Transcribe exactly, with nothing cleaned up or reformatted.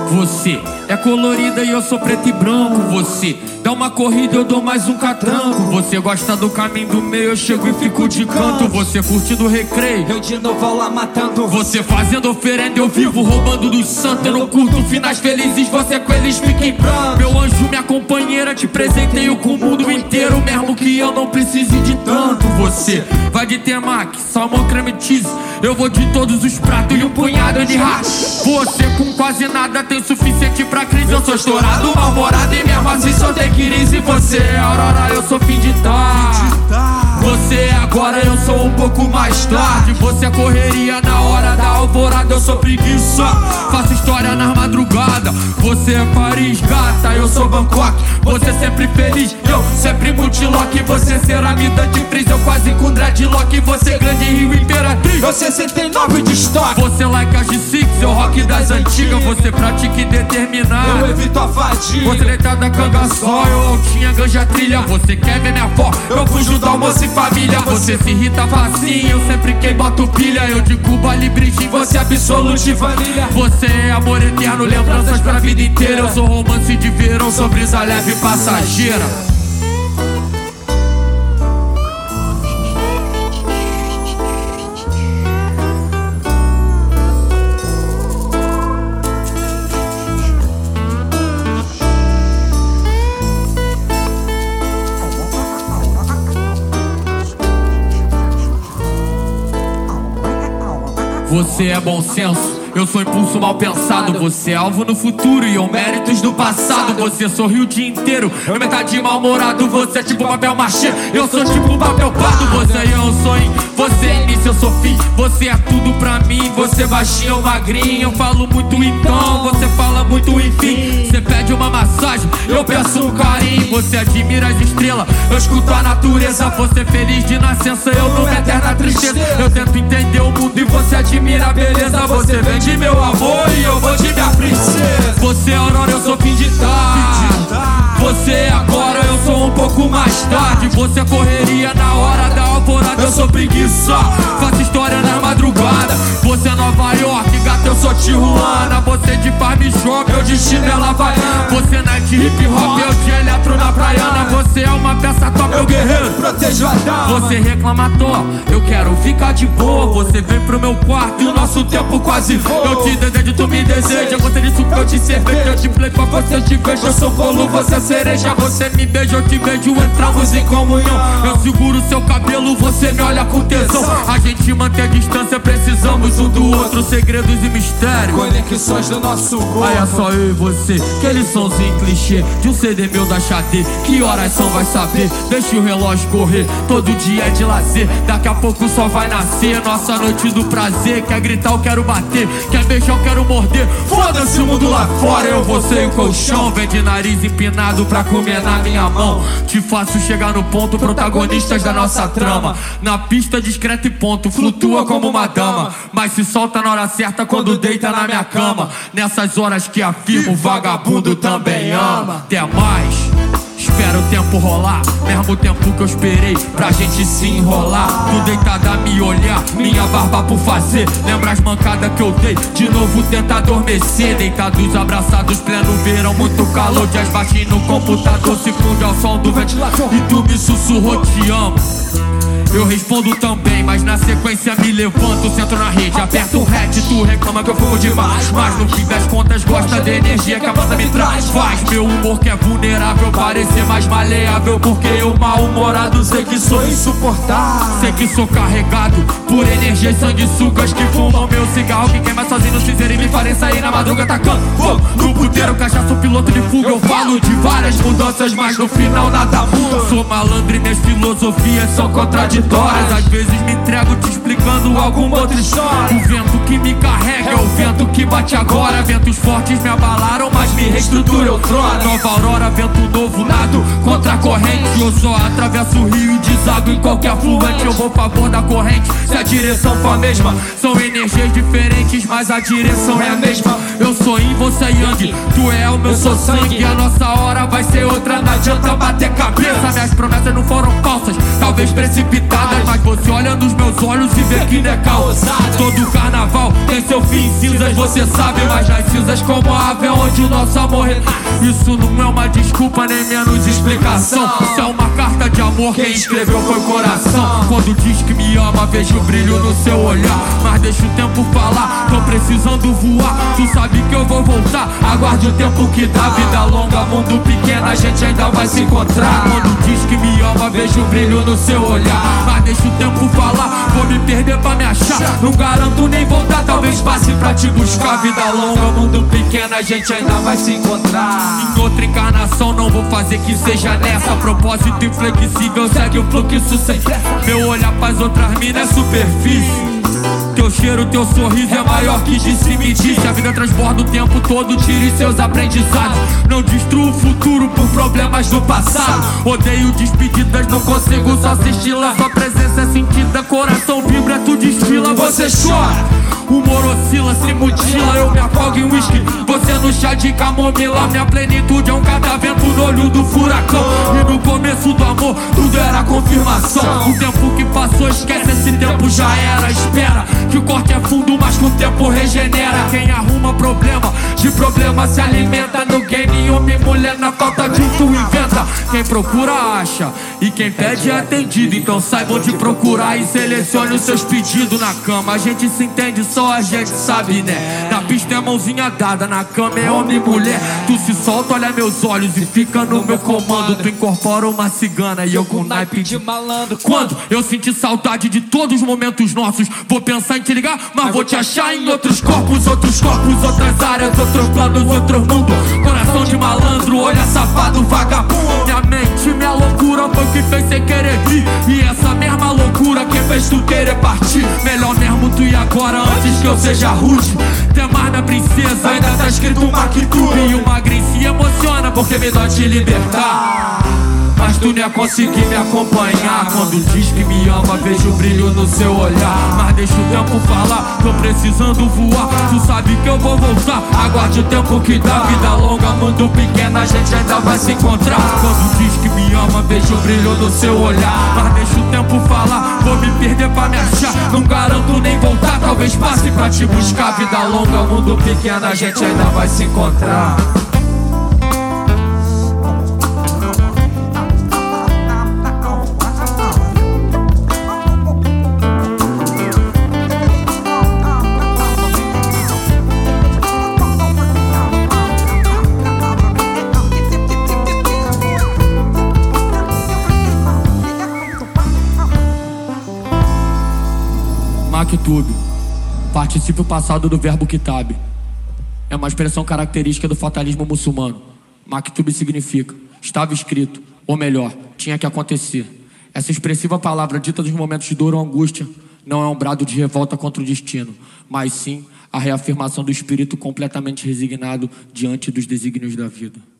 Você é colorida e eu sou preto e branco. Você dá uma corrida, eu dou mais um catranco. Você gosta do caminho do meio, eu chego e fico de canto. Você curtindo o recreio, eu de novo lá matando. Você fazendo oferenda, eu vivo roubando dos santos. Eu não curto finais felizes, você com eles fica em pranto. Meu anjo, minha companheira, te presenteio com o mundo inteiro, mesmo que eu não precise de tanto. Você vai de temaki, salmão, creme cheese, eu vou de todos os pratos e um punhado de rato. Você com quase nada tem suficiente pra crise. Eu sou estourado, mal-humorado e mesmo assim só tem crise. Você é aurora, eu sou fim de tarde. Você é agora, eu sou um pouco mais tarde. Você é correria na hora da alvorada, eu sou preguiça, faço história nas madrugadas. Você é Paris, gata, eu sou Bangkok. Você sempre feliz, eu sempre multilock. Você ceramida de freeze, eu quase com dreadlock. Você grande Rio Imperatriz, eu sessenta e nove de estoque. Você like a G seis, eu rock das antigas. Você pratica e determinar, eu evito a fadiga. Você deitada cangaçó, eu altinha ganja trilha. Você quer ver minha avó, eu fujo do almoço e família. Você se irrita facinho, eu sempre quem boto pilha. Eu de Cuba, Libriche, você é absolute vanilha. Você é amor eterno, lembranças pra vida inteira. Eu sou romance de verão, sou brisa leve e passageira. Você é bom senso, eu sou impulso mal pensado. Você é alvo no futuro e eu méritos do passado. Você sorriu o dia inteiro, eu metade mal-humorado. Você é tipo papel machê, eu sou tipo papel pardo. Você é um sonho, você é início, eu sou fim. Você é tudo pra mim, você baixinho ou magrinho. Eu falo muito então, você fala muito enfim. Você pede uma massagem, eu peço um carinho. Você admira as estrelas, eu escuto a natureza. Você feliz de nascença, eu numa eterna tristeza. Eu tento entender o mundo e você admira a beleza. Você vem de meu amor e eu vou de minha princesa. Você é aurora, eu sou fim de tarde. Você é agora, eu sou um pouco mais tarde. Você é correria na hora da alvorada, eu sou preguiça, faço história na madrugada. Você é Nova York, gata, eu sou Tijuana. Você de Parme Shop, eu de chinela havaiana. Você night hip hop, eu de eletro na praiana. Você é uma peça top, meu guerreiro, protejo a dama. Você reclamator, eu quero ficar de boa. Você vem pro meu quarto e o nosso tempo quase voa. Eu te desejo, tu me deseja. Você de suco, eu te cerveja. Eu te play pra você, eu te vejo. Eu sou bolo, você é cereja. Você me beija, eu te beijo. Entramos em comunhão. Eu seguro seu cabelo, você me olha com tesão. A gente mantém a distância, precisamos um do outro. Segredos e mistérios, conexões do nosso corpo. Aí é só eu e você, aquele somzinho clichê de um C D meu da Xadê. Que horas são, vai saber, deixa o relógio correr. Todo dia é de lazer, daqui a pouco só vai nascer nossa noite do prazer. Quer gritar, eu quero bater, quer beijar, eu quero morder. Foda-se o mundo lá fora, eu vou ser o colchão. Vem de nariz empinado pra comer na minha mão. Te faço chegar no ponto, protagonistas da nossa trama. Na pista discreto e ponto, flutua como uma dama. Mas se solta na hora certa quando deita na minha cama. Nessas horas que afirmo, vagabundo também ama. Até mais, espera o tempo rolar, mesmo tempo que eu esperei pra gente se enrolar. Tu deitada a me olhar, minha barba por fazer. Lembra as mancadas que eu dei, de novo tenta adormecer. Deitados, abraçados, pleno verão, muito calor. Dias baixinho no computador, se funde ao som do ventilador. E tu me sussurrou, te amo. Eu respondo também, mas na sequência me levanto, centro na rede, aperto o hatch, tu reclama que eu fumo demais. Mas no fim das contas gosta da energia que a banda me traz. Faz meu humor que é vulnerável parecer mais maleável, porque eu mal-humorado sei que sou insuportável. Sei que sou carregado por energias sanguessugas que fumam meu cigarro, que queima sozinho no cinzeiro e me farem sair na madruga tacando fogo no puteiro, cachaço, piloto de fuga. Eu falo de várias mudanças, mas no final nada muda. Sou malandro e minhas filosofias são contraditórias. Às vezes me entrego te explicando alguma outra história. O vento que me carrega é o vento que bate agora. Ventos fortes me abalaram, mas me reestrutura outrora. Nova aurora, vento novo, nado contra a corrente. Eu só atravesso o rio e deságua em qualquer afluente. Eu vou a favor da corrente, se a direção for a mesma. São energias diferentes, mas a direção é a mesma. Eu sou yin, você é yang, tu é o meu, sou sangue. A nossa hora vai ser outra, não adianta bater cabeça. Minhas promessas não foram falsas, talvez precipitadas, mas você olha nos meus olhos e vê que não é causada. Todo carnaval tem seu fim em cinzas, você sabe. Mas nas cinzas como a ave é onde o nosso amor renasce. Isso não é uma desculpa, nem menos explicação. Isso é uma carta de amor, quem escreveu foi o coração. Quando diz que me ama, vejo o brilho no seu olhar. Mas deixa o tempo falar, tô precisando voar. Tu sabe que eu vou voltar, aguarde o tempo que dá. Vida longa, mundo pequeno, a gente ainda vai se encontrar. Quando diz que me ama, vejo o brilho no seu olhar. Mas deixa o tempo falar, vou me perder pra me achar. Não garanto nem voltar, talvez passe pra te buscar. Vida longa, mundo pequeno, a gente ainda vai se encontrar. Em outra encarnação não vou fazer que seja nessa. Propósito inflexível, segue o fluxo sem pressa. Meu olhar pras outras minas é superfície. Teu cheiro, teu sorriso é maior que disse-me disse. A vida transborda o tempo todo, tire seus aprendizados. Não destrua o futuro por problemas do passado. Odeio despedidas, não consigo só assisti-la. Sua presença é sentida, coração vibra, tu desfila. Você chora, o humor oscila, se mutila. Eu me afogo em whisky, você no chá de camomila. Minha plenitude é um catavento no olho do furacão. E no começo do amor, tudo era confirmação. O tempo que passou, esquece, esse tempo já era. Espera, que o corte é fundo, mas com o tempo regenera. Quem arruma problema, de problema se alimenta. No game, homem e mulher, na falta de um tu inventa. Quem procura acha, e quem pede é atendido. Então saiba onde procurar e selecione os seus pedidos. Na cama a gente se entende, só a gente sabe, né? Na pista é mãozinha dada, na cama é homem e mulher. Tu se solta, olha meus olhos e fica no meu comando. Tu incorpora uma cigana e eu com naipe de malandro. Quando eu senti saudade de todos os momentos nossos, vou pensar em te ligar, mas vou te achar em outros corpos. Outros corpos, outras áreas, outros planos, outro mundo. Coração de malandro, olha safado, vagabundo. Minha mente, minha loucura foi o que fez você querer vir. E essa mesma loucura que fez tu querer partir. Melhor mesmo tu ir agora antes que eu seja rude. Tem mais minha princesa, ainda tá escrito Maktub. E o magrinho se emociona porque me dói te libertar. Mas tu não ia conseguir me acompanhar. Quando diz que me ama, vejo o brilho no seu olhar. Mas deixa o tempo falar, tô precisando voar. Tu sabe que eu vou voltar, aguarde o tempo que dá. Vida longa, mundo pequeno, a gente ainda vai se encontrar. Quando diz que me ama, vejo o brilho no seu olhar. Mas deixa o tempo falar, vou me perder pra me achar. Não garanto nem voltar, talvez passe pra te buscar. Vida longa, mundo pequeno, a gente ainda vai se encontrar. Maktub, particípio passado do verbo kitab. É uma expressão característica do fatalismo muçulmano. Maktub significa estava escrito, ou melhor, tinha que acontecer. Essa expressiva palavra dita nos momentos de dor ou angústia não é um brado de revolta contra o destino, mas sim a reafirmação do espírito completamente resignado diante dos desígnios da vida.